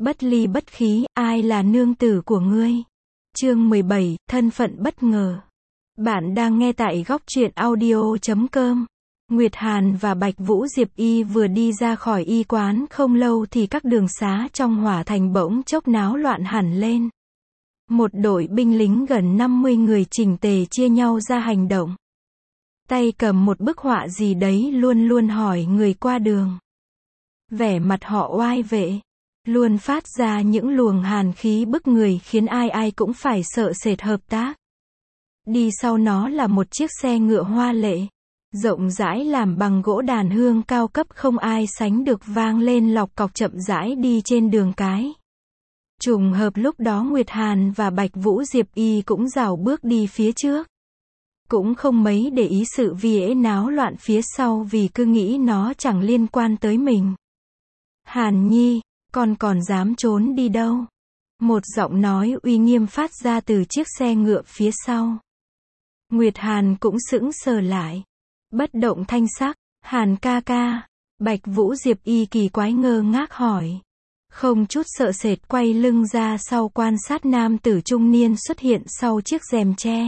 Bất ly bất khí, ai là nương tử của ngươi? Chương 17, thân phận bất ngờ. Bạn đang nghe tại góc truyện audio.com. Nguyệt Hàn và Bạch Vũ Diệp Y vừa đi ra khỏi y quán không lâu thì các đường xá trong Hỏa Thành bỗng chốc náo loạn hẳn lên. Một đội binh lính gần 50 người chỉnh tề chia nhau ra hành động. Tay cầm một bức họa gì đấy luôn luôn hỏi người qua đường. Vẻ mặt họ oai vệ, luôn phát ra những luồng hàn khí bức người khiến ai ai cũng phải sợ sệt hợp tác. Đi sau nó là một chiếc xe ngựa hoa lệ, rộng rãi làm bằng gỗ đàn hương cao cấp không ai sánh được vang lên lọc cọc chậm rãi đi trên đường cái. Trùng hợp lúc đó Nguyệt Hàn và Bạch Vũ Diệp Y cũng rảo bước đi phía trước. Cũng không mấy để ý sự vi ễ náo loạn phía sau vì cứ nghĩ nó chẳng liên quan tới mình. Hàn Nhi, con còn dám trốn đi đâu? Một giọng nói uy nghiêm phát ra từ chiếc xe ngựa phía sau. Nguyệt Hàn cũng sững sờ lại, bất động thanh sắc. Hàn ca ca. Bạch Vũ Diệp Y kỳ quái ngơ ngác hỏi. Không chút sợ sệt quay lưng ra sau quan sát nam tử trung niên xuất hiện sau chiếc rèm tre.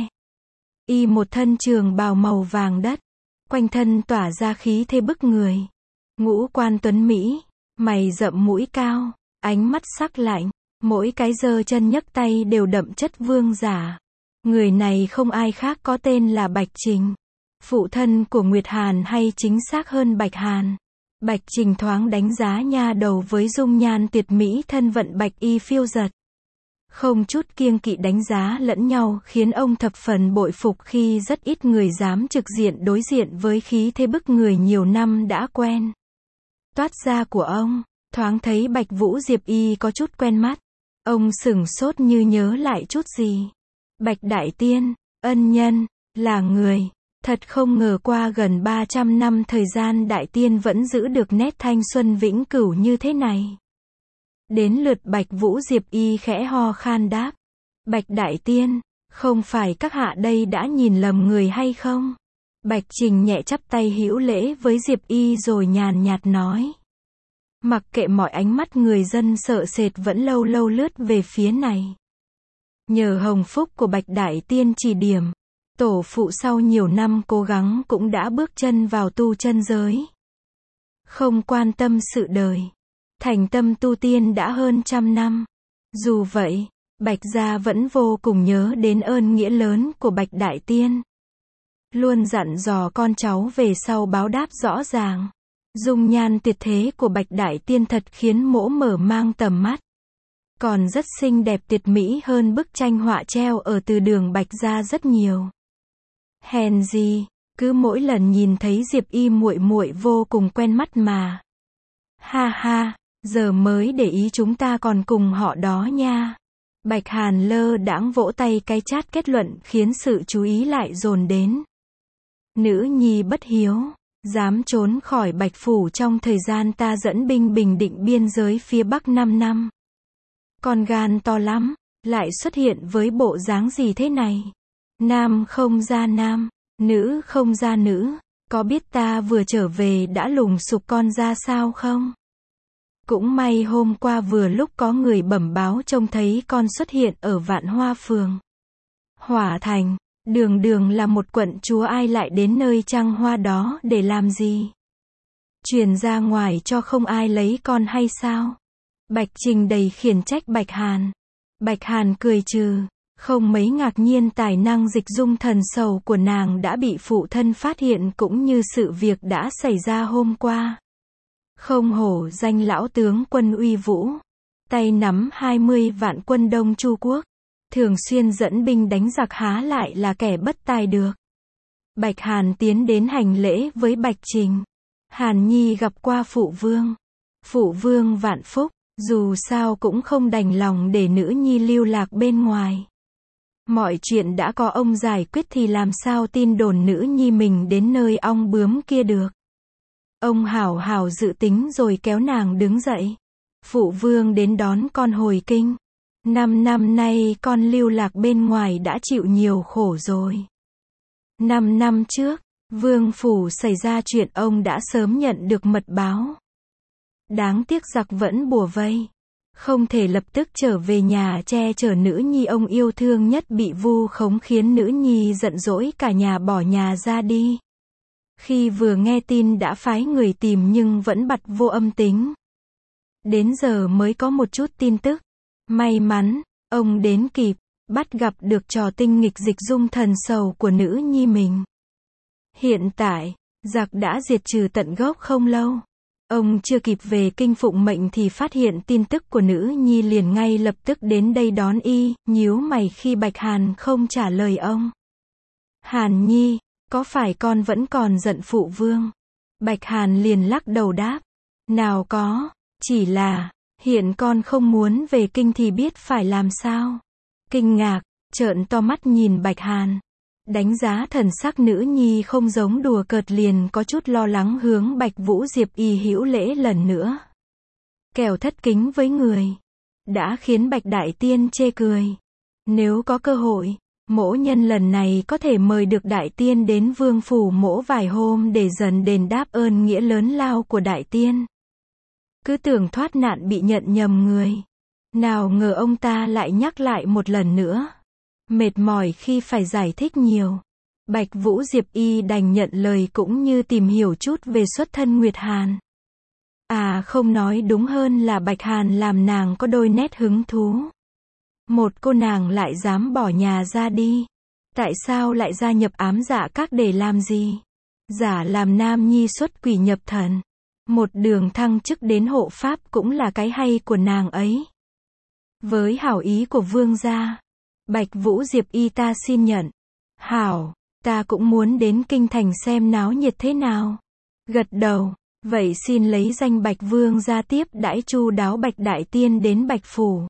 Y một thân trường bào màu vàng đất, quanh thân tỏa ra khí thế bức người. Ngũ quan tuấn mỹ, mày rậm mũi cao, ánh mắt sắc lạnh, mỗi cái giơ chân nhấc tay đều đậm chất vương giả. Người này không ai khác có tên là Bạch Trình, phụ thân của Nguyệt Hàn hay chính xác hơn Bạch Hàn. Bạch Trình thoáng đánh giá nha đầu với dung nhan tuyệt mỹ thân vận bạch y phiêu dật. Không chút kiêng kỵ đánh giá lẫn nhau khiến ông thập phần bội phục khi rất ít người dám trực diện đối diện với khí thế bức người nhiều năm đã quen. Toát ra của ông, thoáng thấy Bạch Vũ Diệp Y có chút quen mắt. Ông sửng sốt như nhớ lại chút gì. Bạch Đại Tiên, ân nhân, là người. Thật không ngờ qua gần 300 năm thời gian Đại Tiên vẫn giữ được nét thanh xuân vĩnh cửu như thế này. Đến lượt Bạch Vũ Diệp Y khẽ ho khan đáp. Bạch Đại Tiên, không phải các hạ đây đã nhìn lầm người hay không? Bạch Trình nhẹ chắp tay hữu lễ với Diệp Y rồi nhàn nhạt nói. Mặc kệ mọi ánh mắt người dân sợ sệt vẫn lâu lâu lướt về phía này. Nhờ hồng phúc của Bạch Đại Tiên chỉ điểm, tổ phụ sau nhiều năm cố gắng cũng đã bước chân vào tu chân giới. Không quan tâm sự đời, thành tâm tu tiên đã hơn 100 năm. Dù vậy, Bạch gia vẫn vô cùng nhớ đến ơn nghĩa lớn của Bạch Đại Tiên. Luôn dặn dò con cháu về sau báo đáp rõ ràng. Dung nhan tuyệt thế của Bạch Đại Tiên thật khiến mỗ mở mang tầm mắt. Còn rất xinh đẹp tuyệt mỹ hơn bức tranh họa treo ở từ đường Bạch gia rất nhiều. Hèn gì, cứ mỗi lần nhìn thấy Diệp Y muội muội vô cùng quen mắt mà. Ha ha, giờ mới để ý chúng ta còn cùng họ đó nha. Bạch Hàn lơ đãng vỗ tay cái chát kết luận khiến sự chú ý lại dồn đến. Nữ nhi bất hiếu, dám trốn khỏi Bạch phủ trong thời gian ta dẫn binh bình định biên giới phía Bắc 5 năm. Con gan to lắm, lại xuất hiện với bộ dáng gì thế này? Nam không ra nam, nữ không ra nữ, có biết ta vừa trở về đã lùng sục con ra sao không? Cũng may hôm qua vừa lúc có người bẩm báo trông thấy con xuất hiện ở Vạn Hoa phường. Hỏa Thành, đường đường là một quận chúa ai lại đến nơi trăng hoa đó để làm gì? Truyền ra ngoài cho không ai lấy con hay sao? Bạch Trình đầy khiển trách Bạch Hàn. Bạch Hàn cười trừ, không mấy ngạc nhiên tài năng dịch dung thần sầu của nàng đã bị phụ thân phát hiện cũng như sự việc đã xảy ra hôm qua. Không hổ danh lão tướng quân uy vũ, tay nắm 20 vạn quân Đông Chu Quốc, thường xuyên dẫn binh đánh giặc há lại là kẻ bất tài được. Bạch Hàn tiến đến hành lễ với Bạch Trình. Hàn Nhi gặp qua phụ vương. Phụ vương vạn phúc, dù sao cũng không đành lòng để nữ nhi lưu lạc bên ngoài. Mọi chuyện đã có ông giải quyết thì làm sao tin đồn nữ nhi mình đến nơi ong bướm kia được. Ông hảo hảo dự tính rồi kéo nàng đứng dậy. Phụ vương đến đón con hồi kinh. 5 năm nay con lưu lạc bên ngoài đã chịu nhiều khổ rồi. 5 năm trước, vương phủ xảy ra chuyện ông đã sớm nhận được mật báo. Đáng tiếc giặc vẫn bủa vây. Không thể lập tức trở về nhà che chở nữ nhi ông yêu thương nhất bị vu khống khiến nữ nhi giận dỗi cả nhà bỏ nhà ra đi. Khi vừa nghe tin đã phái người tìm nhưng vẫn bặt vô âm tính. Đến giờ mới có một chút tin tức. May mắn, ông đến kịp, bắt gặp được trò tinh nghịch dịch dung thần sầu của nữ nhi mình. Hiện tại, giặc đã diệt trừ tận gốc không lâu. Ông chưa kịp về kinh phụng mệnh thì phát hiện tin tức của nữ nhi liền ngay lập tức đến đây đón y, nhíu mày khi Bạch Hàn không trả lời ông. Hàn Nhi, có phải con vẫn còn giận phụ vương? Bạch Hàn liền lắc đầu đáp. Nào có, chỉ là, hiện con không muốn về kinh thì biết phải làm sao. Kinh ngạc, trợn to mắt nhìn Bạch Hàn. Đánh giá thần sắc nữ nhi không giống đùa cợt liền có chút lo lắng hướng Bạch Vũ Diệp y hữu lễ lần nữa. Kẻo thất kính với người. Đã khiến Bạch Đại Tiên chê cười. Nếu có cơ hội, mỗ nhân lần này có thể mời được Đại Tiên đến Vương Phủ mỗ vài hôm để dần đền đáp ơn nghĩa lớn lao của Đại Tiên. Cứ tưởng thoát nạn bị nhận nhầm người. Nào ngờ ông ta lại nhắc lại một lần nữa. Mệt mỏi khi phải giải thích nhiều. Bạch Vũ Diệp y đành nhận lời cũng như tìm hiểu chút về xuất thân Nguyệt Hàn. À không nói đúng hơn là Bạch Hàn làm nàng có đôi nét hứng thú. Một cô nàng lại dám bỏ nhà ra đi. Tại sao lại gia nhập ám dạ các để làm gì? Giả làm nam nhi xuất quỷ nhập thần. Một đường thăng chức đến hộ pháp cũng là cái hay của nàng ấy. Với hảo ý của vương gia, Bạch Vũ Diệp y ta xin nhận. Hảo, ta cũng muốn đến kinh thành xem náo nhiệt thế nào. Gật đầu, vậy xin lấy danh Bạch Vương gia tiếp đãi chu đáo Bạch Đại Tiên đến Bạch Phủ.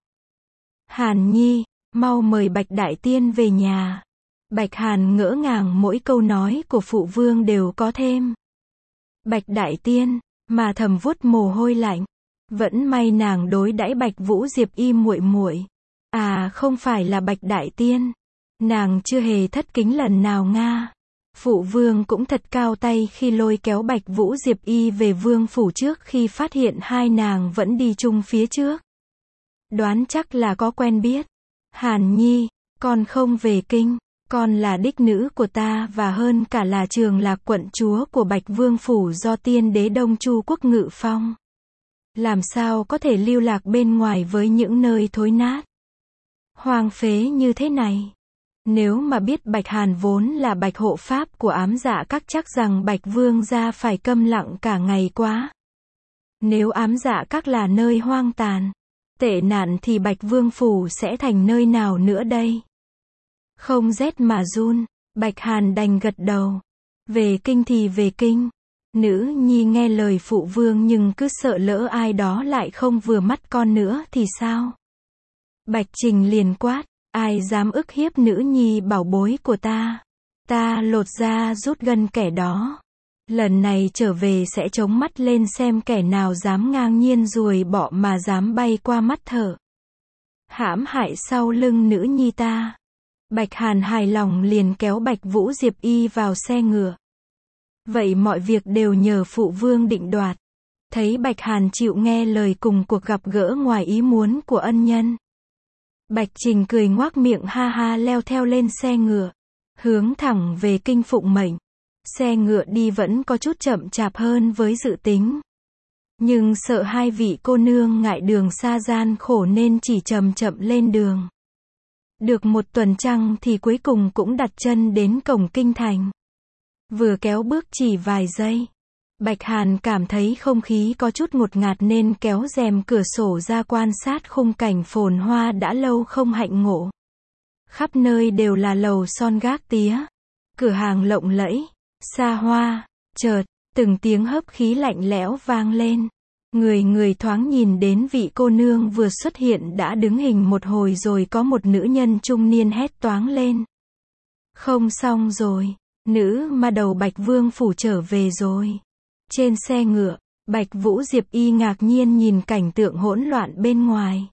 Hàn Nhi, mau mời Bạch Đại Tiên về nhà. Bạch Hàn ngỡ ngàng mỗi câu nói của phụ vương đều có thêm. Bạch Đại Tiên, mà thầm vuốt mồ hôi lạnh. Vẫn may nàng đối đãi Bạch Vũ Diệp y muội muội. À không phải là Bạch Đại Tiên. Nàng chưa hề thất kính lần nào nga. Phụ vương cũng thật cao tay khi lôi kéo Bạch Vũ Diệp y về vương phủ trước khi phát hiện hai nàng vẫn đi chung phía trước. Đoán chắc là có quen biết. Hàn Nhi, con không về kinh. Con là đích nữ của ta và hơn cả là Trường Lạc quận chúa của Bạch Vương phủ do tiên đế Đông Chu quốc ngự phong. Làm sao có thể lưu lạc bên ngoài với những nơi thối nát, hoang phế như thế này. Nếu mà biết Bạch Hàn vốn là Bạch hộ pháp của ám dạ các chắc rằng Bạch Vương gia phải câm lặng cả ngày quá. Nếu ám dạ các là nơi hoang tàn, tệ nạn thì Bạch Vương phủ sẽ thành nơi nào nữa đây? Không rét mà run, Bạch Hàn đành gật đầu. Về kinh thì về kinh. Nữ nhi nghe lời phụ vương nhưng cứ sợ lỡ ai đó lại không vừa mắt con nữa thì sao? Bạch Trình liền quát, ai dám ức hiếp nữ nhi bảo bối của ta? Ta lột da rút gân kẻ đó. Lần này trở về sẽ chống mắt lên xem kẻ nào dám ngang nhiên ruồi bọ mà dám bay qua mắt thở. Hãm hại sau lưng nữ nhi ta. Bạch Hàn hài lòng liền kéo Bạch Vũ Diệp y vào xe ngựa. Vậy mọi việc đều nhờ phụ vương định đoạt. Thấy Bạch Hàn chịu nghe lời cùng cuộc gặp gỡ ngoài ý muốn của ân nhân. Bạch Trình cười ngoác miệng ha ha leo theo lên xe ngựa. Hướng thẳng về kinh phụng mệnh. Xe ngựa đi vẫn có chút chậm chạp hơn với dự tính. Nhưng sợ hai vị cô nương ngại đường xa gian khổ nên chỉ chậm chậm lên đường. Được một tuần trăng thì cuối cùng cũng đặt chân đến cổng kinh thành. Vừa kéo bước chỉ vài giây, Bạch Hàn cảm thấy không khí có chút ngột ngạt nên kéo rèm cửa sổ ra quan sát khung cảnh phồn hoa đã lâu không hạnh ngộ. Khắp nơi đều là lầu son gác tía, cửa hàng lộng lẫy, xa hoa. Chợt, từng tiếng hớp khí lạnh lẽo vang lên. Người thoáng nhìn đến vị cô nương vừa xuất hiện đã đứng hình một hồi rồi có một nữ nhân trung niên hét toáng lên. Không xong rồi, nữ ma đầu Bạch Vương phủ trở về rồi. Trên xe ngựa, Bạch Vũ Diệp y ngạc nhiên nhìn cảnh tượng hỗn loạn bên ngoài.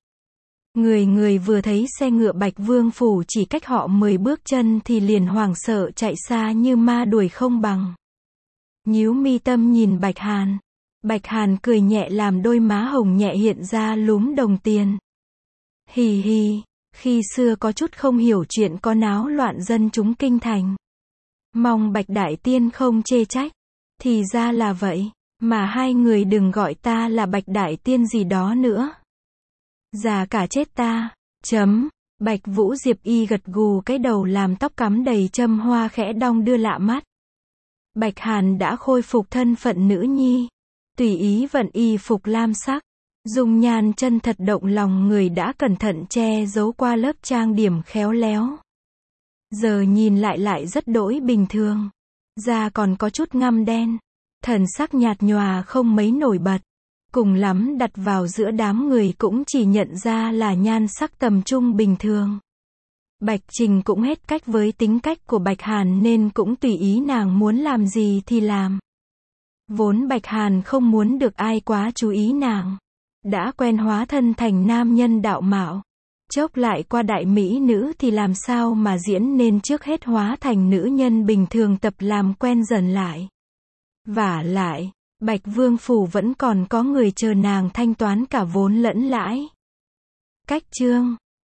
Người vừa thấy xe ngựa Bạch Vương phủ chỉ cách họ 10 bước chân thì liền hoảng sợ chạy xa như ma đuổi không bằng. Nhíu mi tâm nhìn Bạch Hàn. Bạch Hàn cười nhẹ làm đôi má hồng nhẹ hiện ra lúm đồng tiền. Hì hì, khi xưa có chút không hiểu chuyện có náo loạn dân chúng kinh thành. Mong Bạch Đại Tiên không chê trách. Thì ra là vậy, mà hai người đừng gọi ta là Bạch Đại Tiên gì đó nữa. Già cả chết ta. Bạch Vũ Diệp y gật gù cái đầu làm tóc cắm đầy châm hoa khẽ đong đưa lạ mắt. Bạch Hàn đã khôi phục thân phận nữ nhi. Tùy ý vận y phục lam sắc. Dung nhan chân thật động lòng người đã cẩn thận che giấu qua lớp trang điểm khéo léo. Giờ nhìn lại rất đỗi bình thường. Da còn có chút ngăm đen. Thần sắc nhạt nhòa không mấy nổi bật. Cùng lắm đặt vào giữa đám người cũng chỉ nhận ra là nhan sắc tầm trung bình thường. Bạch Trình cũng hết cách với tính cách của Bạch Hàn nên cũng tùy ý nàng muốn làm gì thì làm. Vốn Bạch Hàn không muốn được ai quá chú ý nàng. Đã quen hóa thân thành nam nhân đạo mạo. Chốc lại qua đại mỹ nữ thì làm sao mà diễn, nên trước hết hóa thành nữ nhân bình thường tập làm quen dần lại. Vả lại, Bạch Vương Phủ vẫn còn có người chờ nàng thanh toán cả vốn lẫn lãi. Cách chương